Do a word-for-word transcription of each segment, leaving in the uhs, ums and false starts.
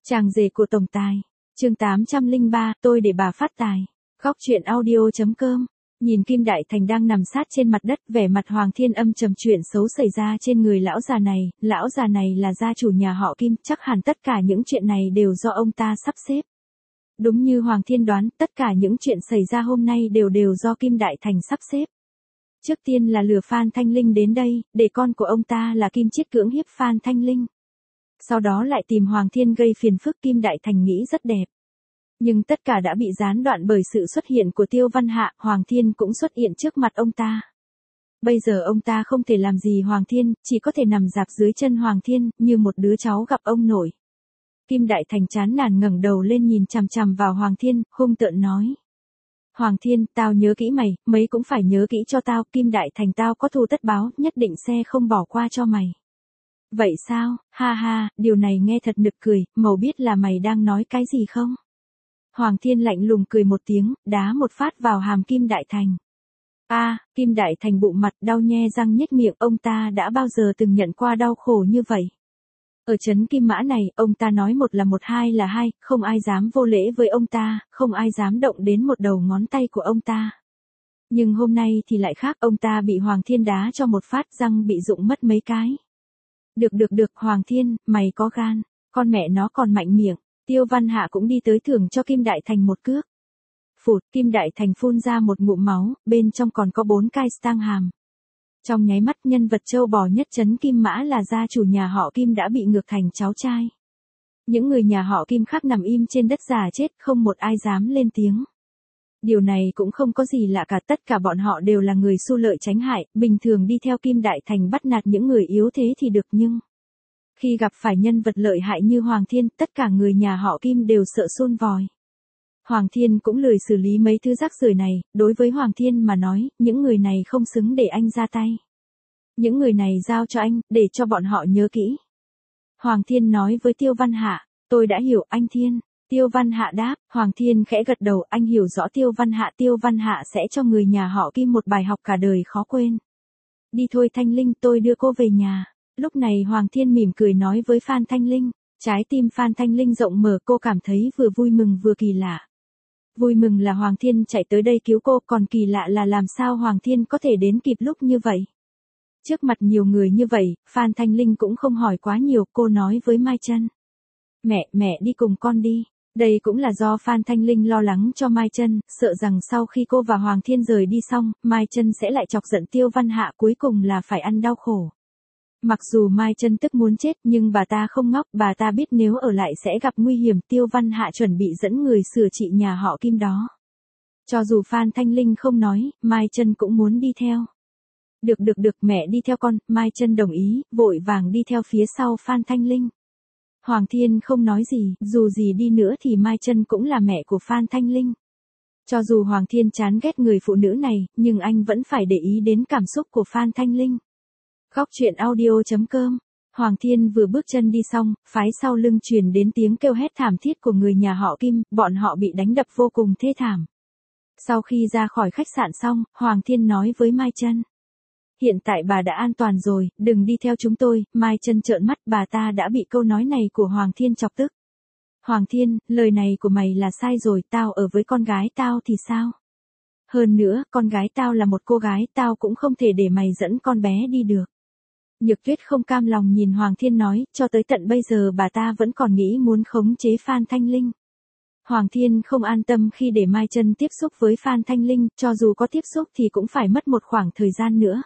Chàng rể của tổng tài. Chương tám trăm lẻ ba, tôi để bà phát tài. Góc truyện audio.com. Nhìn Kim Đại Thành đang nằm sát trên mặt đất, vẻ mặt Hoàng Thiên âm trầm, chuyện xấu xảy ra trên người lão già này, lão già này là gia chủ nhà họ Kim, chắc hẳn tất cả những chuyện này đều do ông ta sắp xếp. Đúng như Hoàng Thiên đoán, tất cả những chuyện xảy ra hôm nay đều đều do Kim Đại Thành sắp xếp. Trước tiên là lừa Phan Thanh Linh đến đây, để con của ông ta là Kim Chiết cưỡng hiếp Phan Thanh Linh. Sau đó lại tìm Hoàng Thiên gây phiền phức. Kim Đại Thành nghĩ rất đẹp. Nhưng tất cả đã bị gián đoạn bởi sự xuất hiện của Tiêu Văn Hạ, Hoàng Thiên cũng xuất hiện trước mặt ông ta. Bây giờ ông ta không thể làm gì Hoàng Thiên, chỉ có thể nằm rạp dưới chân Hoàng Thiên, như một đứa cháu gặp ông nội. Kim Đại Thành chán nản ngẩng đầu lên nhìn chằm chằm vào Hoàng Thiên, hung tợn nói. Hoàng Thiên, tao nhớ kỹ mày, mấy cũng phải nhớ kỹ cho tao, Kim Đại Thành tao có thù tất báo, nhất định sẽ không bỏ qua cho mày. Vậy sao, ha ha, điều này nghe thật nực cười, màu biết là mày đang nói cái gì không? Hoàng Thiên lạnh lùng cười một tiếng, đá một phát vào hàm Kim Đại Thành. A, à, Kim Đại Thành bụng mặt đau nhe răng nhếch miệng, ông ta đã bao giờ từng nhận qua đau khổ như vậy? Ở trấn Kim Mã này, ông ta nói một là một, hai là hai, không ai dám vô lễ với ông ta, không ai dám động đến một đầu ngón tay của ông ta. Nhưng hôm nay thì lại khác, ông ta bị Hoàng Thiên đá cho một phát, răng bị rụng mất mấy cái. Được được được, Hoàng Thiên, mày có gan, con mẹ nó còn mạnh miệng. Tiêu Văn Hạ cũng đi tới thưởng cho Kim Đại Thành một cước. Phụt, Kim Đại Thành phun ra một ngụm máu, bên trong còn có bốn cái tang hàm. Trong nháy mắt, nhân vật châu bò nhất trấn Kim Mã là gia chủ nhà họ Kim đã bị ngược thành cháu trai. Những người nhà họ Kim khác nằm im trên đất già chết, không một ai dám lên tiếng. Điều này cũng không có gì lạ cả, tất cả bọn họ đều là người xu lợi tránh hại, bình thường đi theo Kim Đại Thành bắt nạt những người yếu thế thì được, nhưng khi gặp phải nhân vật lợi hại như Hoàng Thiên, tất cả người nhà họ Kim đều sợ xôn vòi. Hoàng Thiên cũng lười xử lý mấy thứ rác rưởi này, đối với Hoàng Thiên mà nói, những người này không xứng để anh ra tay. Những người này giao cho anh, để cho bọn họ nhớ kỹ. Hoàng Thiên nói với Tiêu Văn Hạ, tôi đã hiểu anh Thiên. Tiêu Văn Hạ đáp, Hoàng Thiên khẽ gật đầu, anh hiểu rõ Tiêu Văn Hạ, Tiêu Văn Hạ sẽ cho người nhà họ Kim một bài học cả đời khó quên. Đi thôi Thanh Linh, tôi đưa cô về nhà. Lúc này Hoàng Thiên mỉm cười nói với Phan Thanh Linh, trái tim Phan Thanh Linh rộng mở, cô cảm thấy vừa vui mừng vừa kỳ lạ. Vui mừng là Hoàng Thiên chạy tới đây cứu cô, còn kỳ lạ là làm sao Hoàng Thiên có thể đến kịp lúc như vậy. Trước mặt nhiều người như vậy, Phan Thanh Linh cũng không hỏi quá nhiều, cô nói với Mai Chân. Mẹ, mẹ đi cùng con đi. Đây cũng là do Phan Thanh Linh lo lắng cho Mai Chân, sợ rằng sau khi cô và Hoàng Thiên rời đi xong, Mai Chân sẽ lại chọc giận Tiêu Văn Hạ, cuối cùng là phải ăn đau khổ. Mặc dù Mai Chân tức muốn chết, nhưng bà ta không ngốc, bà ta biết nếu ở lại sẽ gặp nguy hiểm. Tiêu Văn Hạ chuẩn bị dẫn người sửa trị nhà họ Kim đó. Cho dù Phan Thanh Linh không nói, Mai Chân cũng muốn đi theo. Được được được, mẹ đi theo con, Mai Chân đồng ý, vội vàng đi theo phía sau Phan Thanh Linh. Hoàng Thiên không nói gì, dù gì đi nữa thì Mai Chân cũng là mẹ của Phan Thanh Linh. Cho dù Hoàng Thiên chán ghét người phụ nữ này, nhưng anh vẫn phải để ý đến cảm xúc của Phan Thanh Linh. Góc truyện audio.com. Hoàng Thiên vừa bước chân đi xong, phái sau lưng truyền đến tiếng kêu hét thảm thiết của người nhà họ Kim, bọn họ bị đánh đập vô cùng thê thảm. Sau khi ra khỏi khách sạn xong, Hoàng Thiên nói với Mai Chân. Hiện tại bà đã an toàn rồi, đừng đi theo chúng tôi. Mai Chân trợn mắt, bà ta đã bị câu nói này của Hoàng Thiên chọc tức. Hoàng Thiên, lời này của mày là sai rồi, tao ở với con gái tao thì sao? Hơn nữa, con gái tao là một cô gái, tao cũng không thể để mày dẫn con bé đi được. Nhược Tuyết không cam lòng nhìn Hoàng Thiên nói, cho tới tận bây giờ bà ta vẫn còn nghĩ muốn khống chế Phan Thanh Linh. Hoàng Thiên không an tâm khi để Mai Chân tiếp xúc với Phan Thanh Linh, cho dù có tiếp xúc thì cũng phải mất một khoảng thời gian nữa.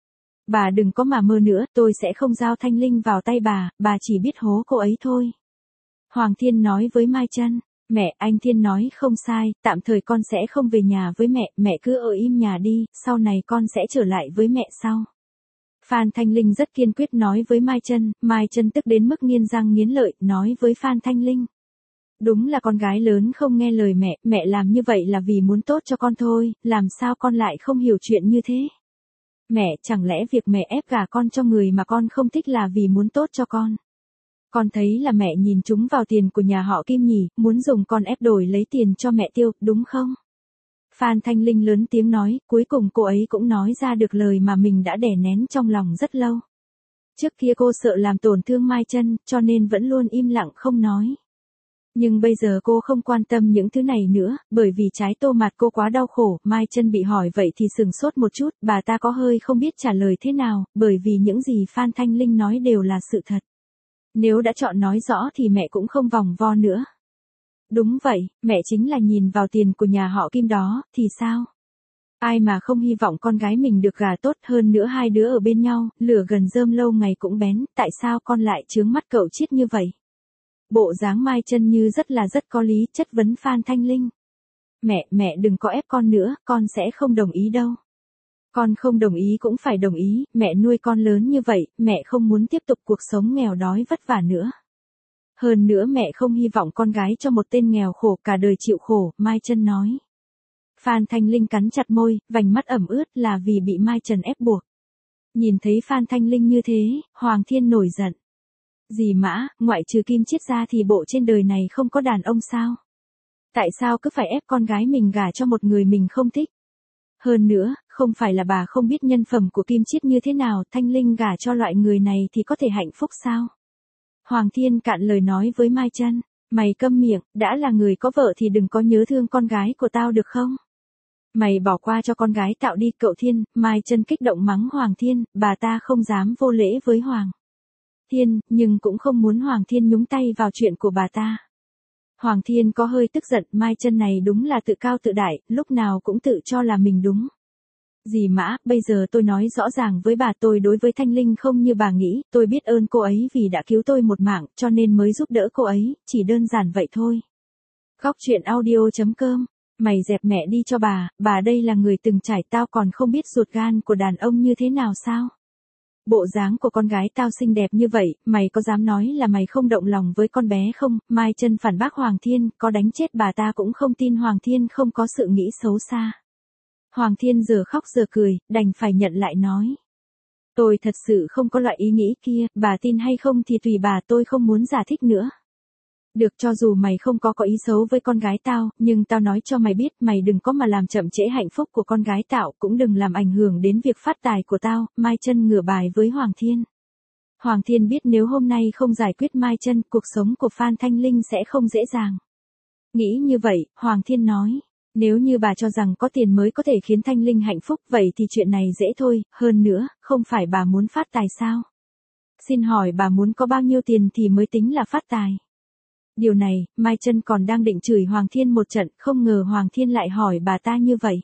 Bà đừng có mà mơ nữa, tôi sẽ không giao Thanh Linh vào tay bà, bà chỉ biết hố cô ấy thôi. Hoàng Thiên nói với Mai Chân, mẹ, anh Thiên nói không sai, tạm thời con sẽ không về nhà với mẹ, mẹ cứ ở im nhà đi, sau này con sẽ trở lại với mẹ sau. Phan Thanh Linh rất kiên quyết nói với Mai Chân, Mai Chân tức đến mức nghiến răng nghiến lợi, nói với Phan Thanh Linh. Đúng là con gái lớn không nghe lời mẹ, mẹ làm như vậy là vì muốn tốt cho con thôi, làm sao con lại không hiểu chuyện như thế? Mẹ, chẳng lẽ việc mẹ ép gả con cho người mà con không thích là vì muốn tốt cho con? Con thấy là mẹ nhìn chúng vào tiền của nhà họ Kim nhỉ, muốn dùng con ép đổi lấy tiền cho mẹ tiêu, đúng không? Phan Thanh Linh lớn tiếng nói, cuối cùng cô ấy cũng nói ra được lời mà mình đã đè nén trong lòng rất lâu. Trước kia cô sợ làm tổn thương Mai Chân, cho nên vẫn luôn im lặng không nói. Nhưng bây giờ cô không quan tâm những thứ này nữa, bởi vì trái tô mặt cô quá đau khổ. Mai Chân bị hỏi vậy thì sừng sốt một chút, bà ta có hơi không biết trả lời thế nào, bởi vì những gì Phan Thanh Linh nói đều là sự thật. Nếu đã chọn nói rõ thì mẹ cũng không vòng vo nữa. Đúng vậy, mẹ chính là nhìn vào tiền của nhà họ Kim đó, thì sao? Ai mà không hy vọng con gái mình được gả tốt, hơn nữa hai đứa ở bên nhau, lửa gần rơm lâu ngày cũng bén, tại sao con lại chướng mắt cậu Chiết như vậy? Bộ dáng Mai Chân như rất là rất có lý, chất vấn Phan Thanh Linh. Mẹ, mẹ đừng có ép con nữa, con sẽ không đồng ý đâu. Con không đồng ý cũng phải đồng ý, mẹ nuôi con lớn như vậy, mẹ không muốn tiếp tục cuộc sống nghèo đói vất vả nữa. Hơn nữa mẹ không hy vọng con gái cho một tên nghèo khổ cả đời chịu khổ, Mai Chân nói. Phan Thanh Linh cắn chặt môi, vành mắt ẩm ướt là vì bị Mai Trần ép buộc. Nhìn thấy Phan Thanh Linh như thế, Hoàng Thiên nổi giận. Dì Mã, ngoại trừ Kim Chiết ra thì bộ trên đời này không có đàn ông sao? Tại sao cứ phải ép con gái mình gả cho một người mình không thích? Hơn nữa, không phải là bà không biết nhân phẩm của Kim Chiết như thế nào, Thanh Linh gả cho loại người này thì có thể hạnh phúc sao? Hoàng Thiên cạn lời nói với Mai Chân, mày câm miệng, đã là người có vợ thì đừng có nhớ thương con gái của tao được không? Mày bỏ qua cho con gái tạo đi cậu Thiên. Mai Chân kích động mắng Hoàng Thiên, bà ta không dám vô lễ với Hoàng Thiên, nhưng cũng không muốn Hoàng Thiên nhúng tay vào chuyện của bà ta. Hoàng Thiên có hơi tức giận, Mai Chân này đúng là tự cao tự đại, lúc nào cũng tự cho là mình đúng. Dì Mã, bây giờ tôi nói rõ ràng với bà, tôi đối với Thanh Linh không như bà nghĩ, tôi biết ơn cô ấy vì đã cứu tôi một mạng, cho nên mới giúp đỡ cô ấy, chỉ đơn giản vậy thôi. Góc truyện audio chấm com. Mày dẹp mẹ đi cho bà, bà đây là người từng trải, tao còn không biết ruột gan của đàn ông như thế nào sao? Bộ dáng của con gái tao xinh đẹp như vậy, mày có dám nói là mày không động lòng với con bé không? Mai Chân phản bác Hoàng Thiên, có đánh chết bà ta cũng không tin Hoàng Thiên không có sự nghĩ xấu xa. Hoàng Thiên giờ khóc giờ cười, đành phải nhận lại nói. Tôi thật sự không có loại ý nghĩ kia, bà tin hay không thì tùy bà, tôi không muốn giải thích nữa. Được, cho dù mày không có có ý xấu với con gái tao, nhưng tao nói cho mày biết, mày đừng có mà làm chậm trễ hạnh phúc của con gái tao, cũng đừng làm ảnh hưởng đến việc phát tài của tao. Mai Chân ngửa bài với Hoàng Thiên. Hoàng Thiên biết nếu hôm nay không giải quyết Mai Chân, cuộc sống của Phan Thanh Linh sẽ không dễ dàng. Nghĩ như vậy, Hoàng Thiên nói, nếu như bà cho rằng có tiền mới có thể khiến Thanh Linh hạnh phúc, vậy thì chuyện này dễ thôi, hơn nữa, không phải bà muốn phát tài sao? Xin hỏi bà muốn có bao nhiêu tiền thì mới tính là phát tài? Điều này, Mai Chân còn đang định chửi Hoàng Thiên một trận, không ngờ Hoàng Thiên lại hỏi bà ta như vậy.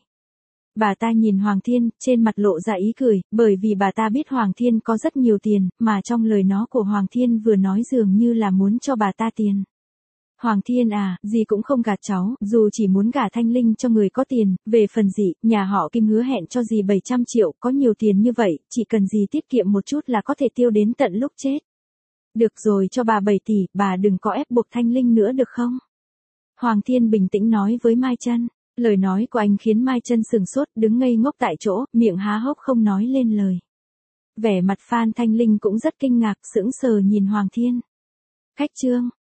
Bà ta nhìn Hoàng Thiên, trên mặt lộ ra ý cười, bởi vì bà ta biết Hoàng Thiên có rất nhiều tiền, mà trong lời nói của Hoàng Thiên vừa nói dường như là muốn cho bà ta tiền. Hoàng Thiên à, dì cũng không gạt cháu, dù chỉ muốn gả Thanh Linh cho người có tiền, về phần dì, nhà họ Kim hứa hẹn cho dì bảy trăm triệu, có nhiều tiền như vậy, chỉ cần dì tiết kiệm một chút là có thể tiêu đến tận lúc chết. Được rồi, cho bà bảy tỷ, bà đừng có ép buộc Thanh Linh nữa được không? Hoàng Thiên bình tĩnh nói với Mai Chân. Lời nói của anh khiến Mai Chân sừng sốt, đứng ngây ngốc tại chỗ, miệng há hốc không nói lên lời. Vẻ mặt Phan Thanh Linh cũng rất kinh ngạc, sững sờ nhìn Hoàng Thiên. Khách trương.